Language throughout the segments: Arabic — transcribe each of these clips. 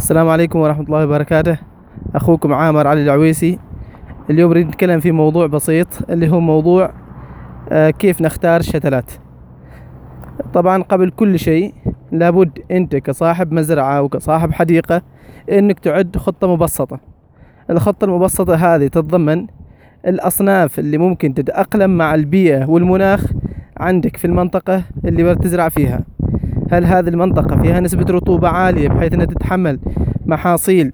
السلام عليكم ورحمة الله وبركاته. أخوكم عامر علي العويسي. اليوم نريد نتكلم في موضوع بسيط اللي هو موضوع كيف نختار الشتلات. طبعا قبل كل شيء لابد أنت كصاحب مزرعة وكصاحب حديقة أنك تعد خطة مبسطة. الخطة المبسطة هذه تتضمن الأصناف اللي ممكن تتأقلم مع البيئة والمناخ عندك في المنطقة اللي بتزرع فيها. هل هذه المنطقة فيها نسبة رطوبة عالية بحيث أنها تتحمل محاصيل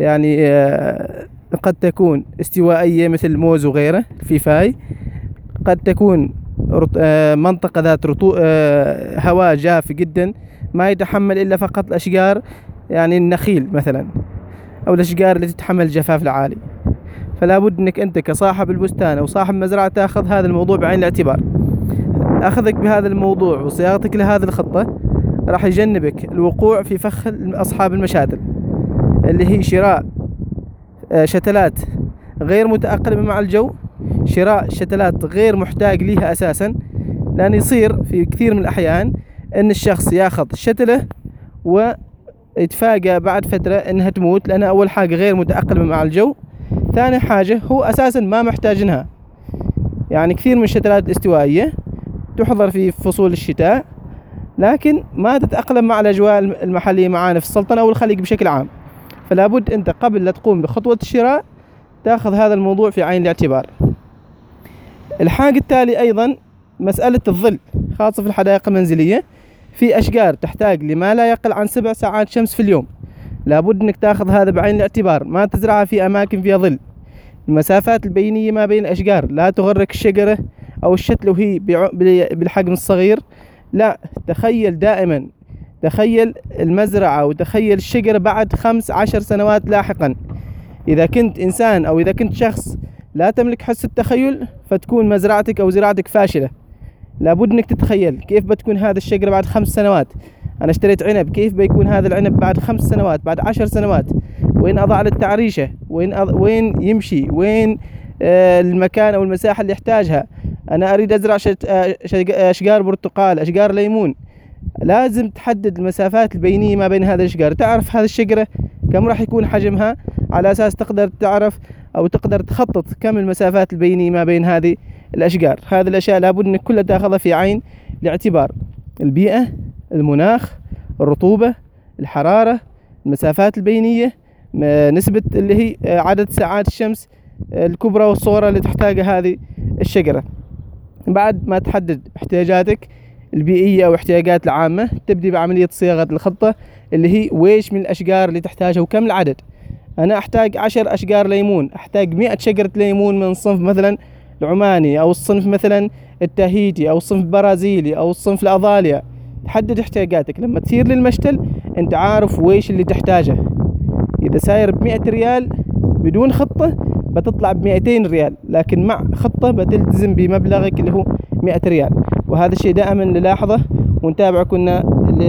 قد تكون استوائية مثل الموز وغيره الفيفاي، قد تكون منطقة ذات هواء جاف جدا ما يتحمل إلا فقط الأشجار النخيل مثلا أو الأشجار التي تتحمل الجفاف العالي. فلا بد أنك أنت كصاحب البستان أو صاحب مزرعة تأخذ هذا الموضوع بعين الاعتبار. أخذك بهذا الموضوع وصياغتك لهذه الخطة راح يجنبك الوقوع في فخ أصحاب المشاتل اللي هي شراء شتلات غير متأقلمة مع الجو، شراء شتلات غير محتاج ليها أساسا، لأن يصير في كثير من الأحيان أن الشخص ياخذ شتلة ويتفاجأ بعد فترة أنها تموت، لأنها أول حاجة غير متأقلمة مع الجو، ثاني حاجة هو أساسا ما محتاجنها. كثير من الشتلات الاستوائية تحضر في فصول الشتاء لكن ما تتأقلم مع الأجواء المحلية معانا في السلطنة أو الخليج بشكل عام. فلا بد أنت قبل لا تقوم بخطوة الشراء تأخذ هذا الموضوع في عين الاعتبار. الحاجة التالي أيضا مسألة الظل، خاصة في الحدائق المنزلية. في أشجار تحتاج لما لا يقل عن 7 ساعات شمس في اليوم، لا بد أنك تأخذ هذا بعين الاعتبار، ما تزرعها في أماكن فيها ظل. المسافات البينية ما بين الأشجار لا تغرك الشجرة أو الشتلة وهي بالحجم الصغير، لا، تخيل دائما، تخيل المزرعة وتخيل الشجرة بعد 15 سنوات لاحقا. إذا كنت إنسان أو إذا كنت شخص لا تملك حس التخيل فتكون مزرعتك أو زراعتك فاشلة. لابد أنك تتخيل كيف بتكون هذا الشجرة بعد 5 سنوات. أنا اشتريت عنب، كيف بيكون هذا العنب بعد 5 سنوات، بعد 10 سنوات؟ وين أضع للتعريشة؟ وين يمشي؟ وين المكان أو المساحة اللي يحتاجها؟ أنا أريد أزرع أشجار برتقال، أشجار ليمون، لازم تحدد المسافات البينية ما بين هذه الأشجار، تعرف هذه الشجرة كم راح يكون حجمها، على أساس تقدر تعرف أو تقدر تخطط كم المسافات البينية ما بين هذه الأشجار. هذه الأشياء لابد أنك كلها تأخذها في عين الاعتبار: البيئة، المناخ، الرطوبة، الحرارة، المسافات البينية، نسبة اللي هي عدد ساعات الشمس الكبرى والصغرى اللي تحتاجها هذه الشجرة. بعد ما تحدد احتياجاتك البيئية أو احتياجات العامة تبدي بعملية صياغة الخطة اللي هي ويش من الأشجار اللي تحتاجها وكم العدد. أنا أحتاج 10 أشجار ليمون، أحتاج 100 شجرة ليمون من صنف مثلا العماني أو الصنف مثلا التاهيتي أو الصنف البرازيلي أو الصنف الأظاليا. تحدد احتياجاتك، لما تسير للمشتل أنت عارف ويش اللي تحتاجه. إذا ساير ب100 ريال بدون خطة بتطلع ب200 ريال، لكن مع خطة بتلتزم بمبلغك اللي هو 100 ريال. وهذا الشيء دائما نلاحظه ونتابعه كنا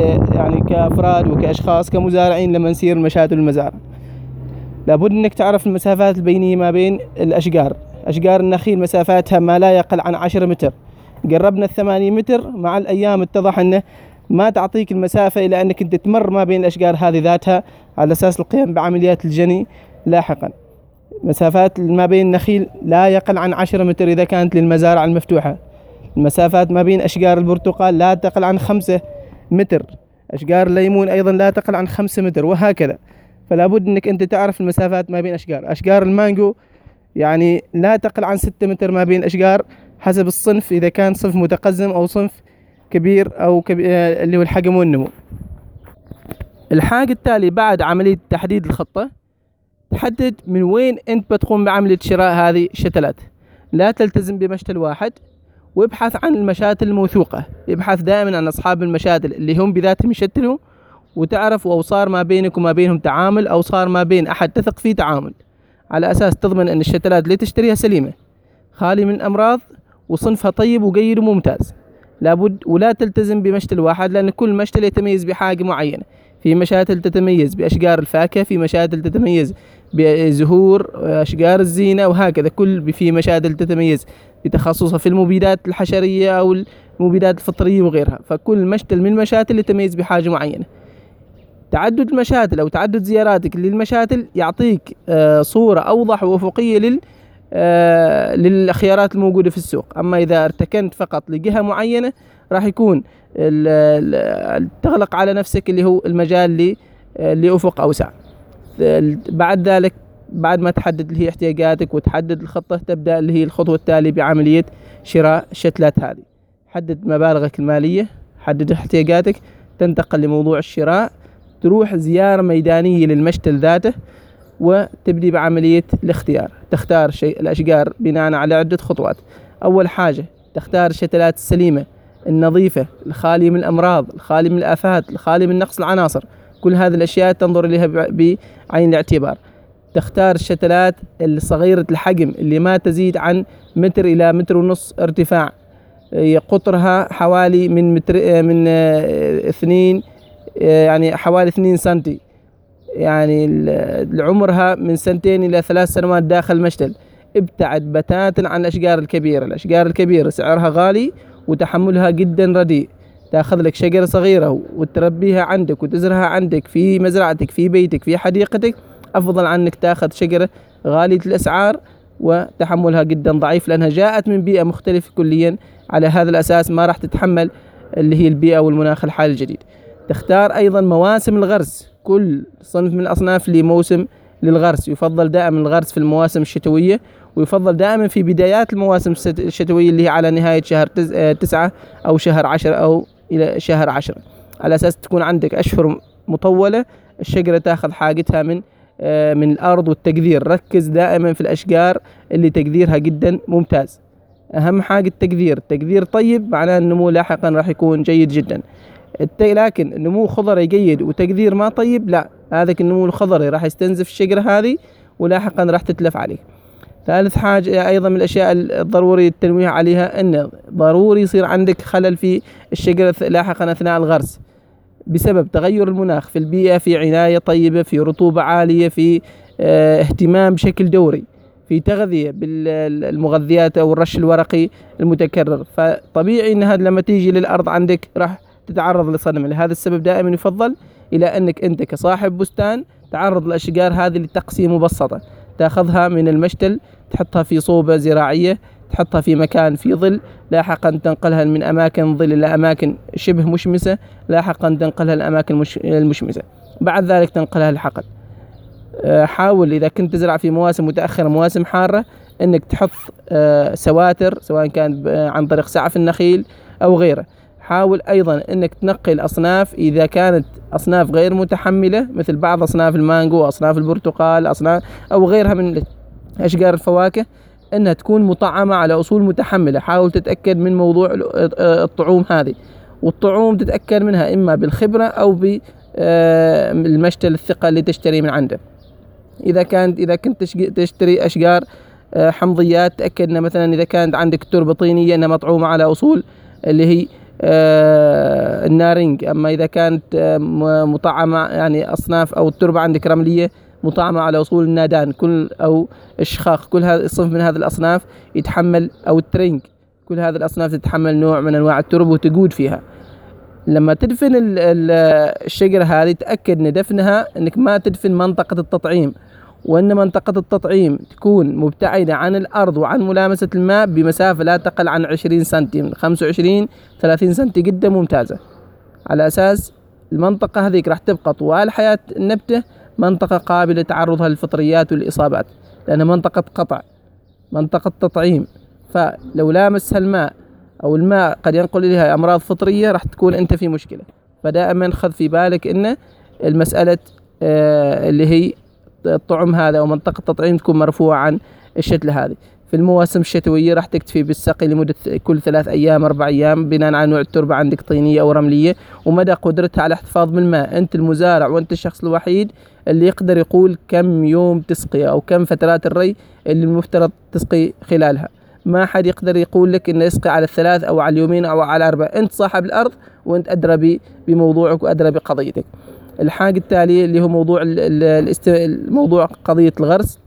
كأفراد وكأشخاص كمزارعين لما نسير المشاتل والمزارع. لابد أنك تعرف المسافات البينية ما بين الأشجار. أشجار النخيل مسافاتها ما لا يقل عن 10 متر، قربنا 8 متر مع الأيام اتضح أنه ما تعطيك المسافة إلى أنك أنت تمر ما بين الأشجار هذه ذاتها على أساس القيام بعمليات الجني لاحقا. مسافات ما بين النخيل لا يقل عن 10 متر إذا كانت للمزارع المفتوحة. المسافات ما بين أشجار البرتقال لا تقل عن 5 متر، أشجار الليمون أيضا لا تقل عن 5 متر، وهكذا. فلا بد أنك أنت تعرف المسافات ما بين أشجار المانجو لا تقل عن 6 متر ما بين أشجار حسب الصنف، إذا كان صنف متقزم أو صنف كبير أو اللي هو الحجم والنمو. الحاجة التالي بعد عملية تحديد الخطة تحدد من وين أنت بتقوم بعملية شراء هذه الشتلات. لا تلتزم بمشتل واحد، وابحث عن المشاتل الموثوقة. ابحث دائما عن أصحاب المشاتل اللي هم بذاتهم يشتلوا، وتعرف أو صار ما بينك وما بينهم تعامل أو صار ما بين أحد تثق فيه تعامل، على أساس تضمن أن الشتلات اللي تشتريها سليمة خالي من أمراض وصنفها طيب وجيد وممتاز. لابد ولا تلتزم بمشتل واحد، لأن كل مشتل يتميز بحاجة معينة. في مشاتل تتميز بأشجار الفاكهة، في مشاتل تتميز بزهور أشجار الزينة، وهكذا. في مشاتل تتميز بتخصصها في المبيدات الحشرية أو المبيدات الفطرية وغيرها. فكل مشتل من المشاتل يتميز بحاجة معينة. تعدد المشاتل أو تعدد زياراتك للمشاتل يعطيك صورة أوضح وأفقية للخيارات الموجودة في السوق. أما إذا ارتكنت فقط لجهة معينة راح يكون تغلق على نفسك اللي هو المجال لأفق أوسع. بعد ذلك بعد ما تحدد اللي هي احتياجاتك وتحدد الخطة، تبدأ اللي هي الخطوة التالية بعملية شراء الشتلات هذه. حدد مبالغك المالية، حدد احتياجاتك، تنتقل لموضوع الشراء، تروح زيارة ميدانية للمشتل ذاته، وتبدي بعملية الاختيار. تختار الأشجار بناء على عدة خطوات. أول حاجة تختار الشتلات السليمة النظيفة الخالية من الأمراض، الخالية من الآفات، الخالية من نقص العناصر. كل هذه الأشياء تنظر إليها بعين الاعتبار. تختار الشتلات الصغيرة الحجم اللي ما تزيد عن متر إلى متر ونص ارتفاع، قطرها حوالي من متر من 2 يعني حوالي 2 سنتي، يعني عمرها من 2 إلى 3 سنوات داخل المشتل. ابتعد بتاتا عن الأشجار الكبيرة. الأشجار الكبيرة سعرها غالي وتحملها جدا رديء. تأخذ لك شجرة صغيرة وتربيها عندك وتزرعها عندك في مزرعتك في بيتك في حديقتك، أفضل عنك تأخذ شجرة غالية الأسعار وتحملها جدا ضعيف، لأنها جاءت من بيئة مختلفة كليا. على هذا الأساس ما راح تتحمل اللي هي البيئة والمناخ الحالي الجديد. تختار أيضا مواسم الغرس. كل صنف من الأصناف لموسم للغرس. يفضل دائما الغرس في المواسم الشتوية، ويفضل دائما في بدايات المواسم الشتوية اللي هي على نهاية شهر 9 أو شهر 10 أو إلى شهر 10، على أساس تكون عندك أشهر مطولة الشجرة تأخذ حاجتها من الأرض والتقدير. ركز دائما في الأشجار اللي تقديرها جدا ممتاز. أهم حاجة تقدير طيب، معناه النمو لاحقا راح يكون جيد جدا. لكن النمو خضري جيد وتقدير ما طيب، لا، هذا النمو الخضري راح يستنزف الشجرة هذه ولاحقا راح تتلف عليك. ثالث حاجة أيضا من الأشياء الضروري التنويه عليها، أن ضروري يصير عندك خلل في الشجرة لاحقا أثناء الغرس بسبب تغير المناخ في البيئة، في عناية طيبة، في رطوبة عالية، في اهتمام بشكل دوري، في تغذية بالمغذيات أو الرش الورقي المتكرر. فطبيعي أن هذا لما تيجي للأرض عندك راح تتعرض لصدمة. لهذا السبب دائما يفضل إلى أنك أنت كصاحب بستان تعرض الأشجار هذه للتقسيم مبسطة. تأخذها من المشتل، تحطها في صوبة زراعية، تحطها في مكان في ظل، لاحقا تنقلها من أماكن ظل إلى أماكن شبه مشمسة، لاحقا تنقلها للأماكن المشمسة، بعد ذلك تنقلها للحقل. حاول إذا كنت تزرع في مواسم متأخرة مواسم حارة أنك تحط سواتر، سواء كان عن طريق سعف النخيل أو غيره. حاول أيضا أنك تنقي الأصناف إذا كانت أصناف غير متحملة، مثل بعض أصناف المانجو، أصناف البرتقال، أصناف أو غيرها من أشجار الفواكه، أنها تكون مطعمة على أصول متحملة. حاول تتأكد من موضوع الطعوم هذه، والطعوم تتأكد منها إما بالخبرة أو بالمشتل الثقة اللي تشتري من عنده. إذا كنت تشتري أشجار حمضيات، تأكد أن مثلا إذا كانت عندك تربة طينية أنها مطعومة على أصول اللي هي النارنج. أما إذا كانت مطعمة يعني أصناف أو التربة عندك رملية مطعمة على أصول النادان أو الشخاخ، كل هذا الصنف من هذه الأصناف يتحمل، أو الترنج، كل هذه الأصناف تتحمل نوع من أنواع التربة وتجود فيها. لما تدفن الشجرة هذه تأكد أن دفنها أنك ما تدفن منطقة التطعيم، وأن منطقة التطعيم تكون مبتعدة عن الأرض وعن ملامسة الماء بمسافة لا تقل عن 20 سنتي، من 25-30 سنتي جدا ممتازة، على أساس المنطقة هذيك راح تبقى طوال حياة النبتة منطقة قابلة لتعرضها للفطريات والإصابات، لأنها منطقة قطع، منطقة تطعيم. فلو لامسها الماء أو الماء قد ينقل إليها أمراض فطرية، راح تكون أنت في مشكلة. فدائما خذ في بالك أن المسألة اللي هي الطعم هذا أو منطقة التطعيم تكون مرفوعة عن الشتلة هذه. في المواسم الشتوية راح تكتفي بالسقي لمدة كل 3 أيام 4 أيام، بناء على نوع التربة عندك طينية أو رملية ومدى قدرتها على الاحتفاظ بالماء. أنت المزارع وأنت الشخص الوحيد اللي يقدر يقول كم يوم تسقي أو كم فترات الري اللي المفترض تسقي خلالها. ما حد يقدر يقول لك إنه يسقي على 3 أو على 2 أو على 4. أنت صاحب الأرض وأنت أدرى بموضوعك وأدرى بقضيتك. الحاجة التالية اللي هو موضوع قضية الغرس.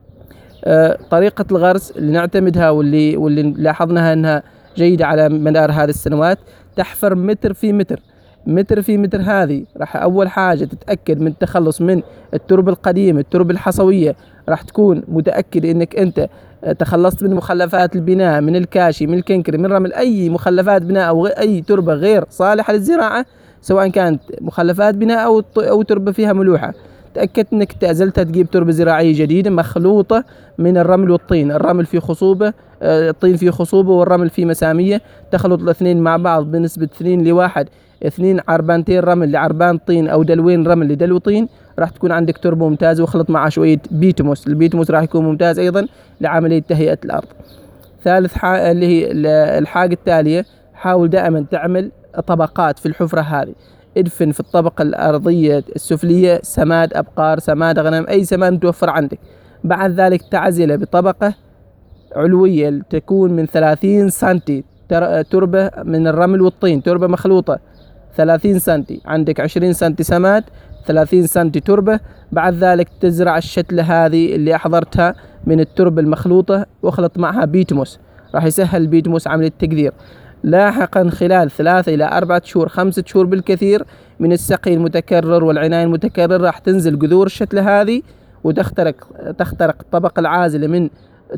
طريقة الغرس اللي نعتمدها واللي لاحظناها أنها جيدة على مدار هذه السنوات، تحفر متر في متر. متر في متر. هذه راح أول حاجة تتأكد من التخلص من التربة القديمة، التربة الحصوية، راح تكون متأكد إنك أنت تخلصت من مخلفات البناء، من الكاشي، من الكنكري، من رمل أي مخلفات بناء أو أي تربة غير صالحة للزراعة، سواء كانت مخلفات بناء أو تربة فيها ملوحة. تأكدت أنك تأزلتها، تجيب تربة زراعية جديدة مخلوطة من الرمل والطين. الرمل فيه خصوبة، الطين فيه خصوبة، والرمل فيه مسامية. تخلط الاثنين مع بعض بنسبة 2:1، 2 عربانتين رمل لعربان طين أو دلوين رمل لدلو طين، راح تكون عندك تربة ممتازة. واخلط معها شوية بيتموس. البيتموس راح يكون ممتاز أيضا لعملية تهيئة الأرض. ثالث حاجة اللي هي الحاجة التالية، حاول دائما تعمل طبقات في الحفرة هذه. ادفن في الطبقة الأرضية السفلية سماد أبقار، سماد غنم، أي سماد متوفر عندك. بعد ذلك تعزله بطبقة علوية تكون من 30 سنتي تربة من الرمل والطين، تربة مخلوطة 30 سنتي. عندك 20 سنتي سماد، 30 سنتي تربة. بعد ذلك تزرع الشتلة هذه اللي أحضرتها من التربة المخلوطة، واخلط معها بيتموس. راح يسهل البيتموس عملية التقدير. لاحقا خلال 3 إلى 4 شهور، 5 شهور بالكثير من السقي المتكرر والعناية المتكررة، راح تنزل جذور الشتلة هذه وتخترق الطبقة العازلة من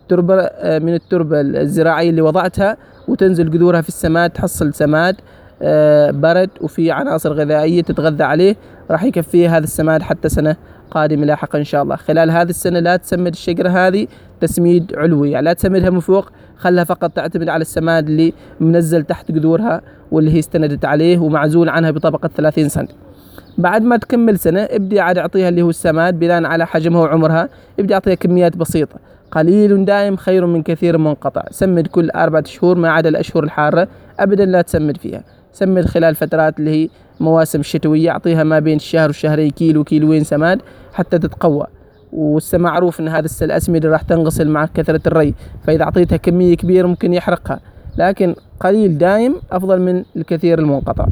التربة الزراعية اللي وضعتها، وتنزل جذورها في السماد. تحصل سماد برد وفي عناصر غذائية تتغذى عليه، راح يكفيه هذا السماد حتى سنة قادمة لاحقا إن شاء الله. خلال هذه السنة لا تسمد الشجرة هذه تسميد علوي، يعني لا تسمدها من فوق، خلها فقط تعتمد على السماد اللي منزل تحت جذورها واللي هي استندت عليه ومعزول عنها بطبقة 30 سنتي. بعد ما تكمل سنة ابدي عاد اعطيها اللي هو السماد بناء على حجمها وعمرها. ابدي اعطيها كميات بسيطة. قليل دائم خير من كثير منقطع. سمد كل 4 شهور ما عدا الأشهر الحارة، أبدا لا تسمد فيها. سمد خلال فترات اللي هي مواسم الشتوية، أعطيها ما بين الشهر والشهرين كيلو كيلوين سماد حتى تتقوى. معروف أن هذا الأسمدة راح تنغسل مع كثرة الري، فإذا أعطيتها كمية كبيرة ممكن يحرقها، لكن قليل دائم أفضل من الكثير المنقطع.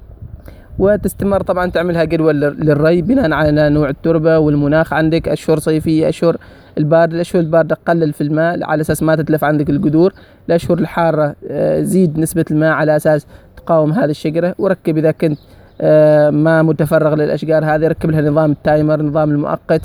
وتستمر طبعا تعملها جدول للري بناء على نوع التربة والمناخ. عندك أشهر صيفية، أشهر الباردة. الأشهر الباردة قلل في الماء على أساس ما تتلف عندك الجذور. الأشهر الحارة زيد نسبة الماء على أساس تقاوم هذه الشجرة. وركب إذا كنت ما متفرغ للأشجار هذه، ركب لها نظام التايمر، نظام المؤقت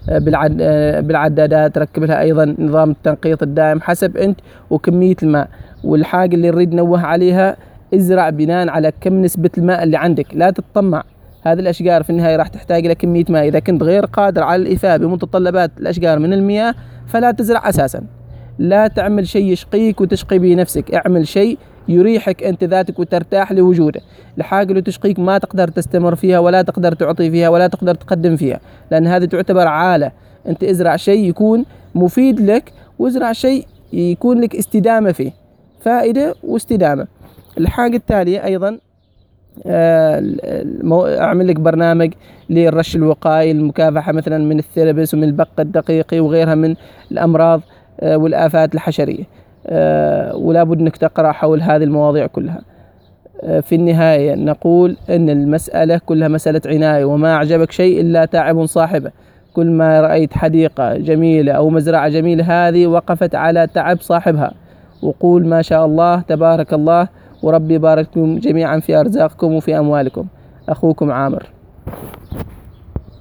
بالعدادات. ركب لها أيضا نظام التنقيط الدائم حسب أنت وكمية الماء. والحاجة اللي نريد نوه عليها، ازرع بناء على كم نسبة الماء اللي عندك. لا تتطمع، هذه الأشجار في النهاية راح تحتاج إلى كمية ماء. إذا كنت غير قادر على الإيفاء بمتطلبات الأشجار من المياه فلا تزرع أساسا. لا تعمل شيء يشقيك وتشقي به نفسك، اعمل شيء يريحك أنت ذاتك وترتاح لوجوده. الحاجة اللي تشقيك ما تقدر تستمر فيها ولا تقدر تعطي فيها ولا تقدر تقدم فيها، لأن هذه تعتبر عالة. أنت ازرع شيء يكون مفيد لك، وازرع شيء يكون لك استدامة فيه، فائدة واستدامة. الحاجة التالية أيضا، أعمل لك برنامج للرش الوقائي، المكافحة مثلا من الثلبس ومن البق الدقيقي وغيرها من الأمراض والآفات الحشرية. ولا بد أنك تقرأ حول هذه المواضيع كلها. في النهاية نقول أن المسألة كلها مسألة عناية، وما أعجبك شيء إلا تعب صاحبه. كل ما رأيت حديقة جميلة أو مزرعة جميلة هذه وقفت على تعب صاحبها. وقول ما شاء الله تبارك الله، وربي يبارك لكم جميعا في أرزاقكم وفي أموالكم. أخوكم عامر.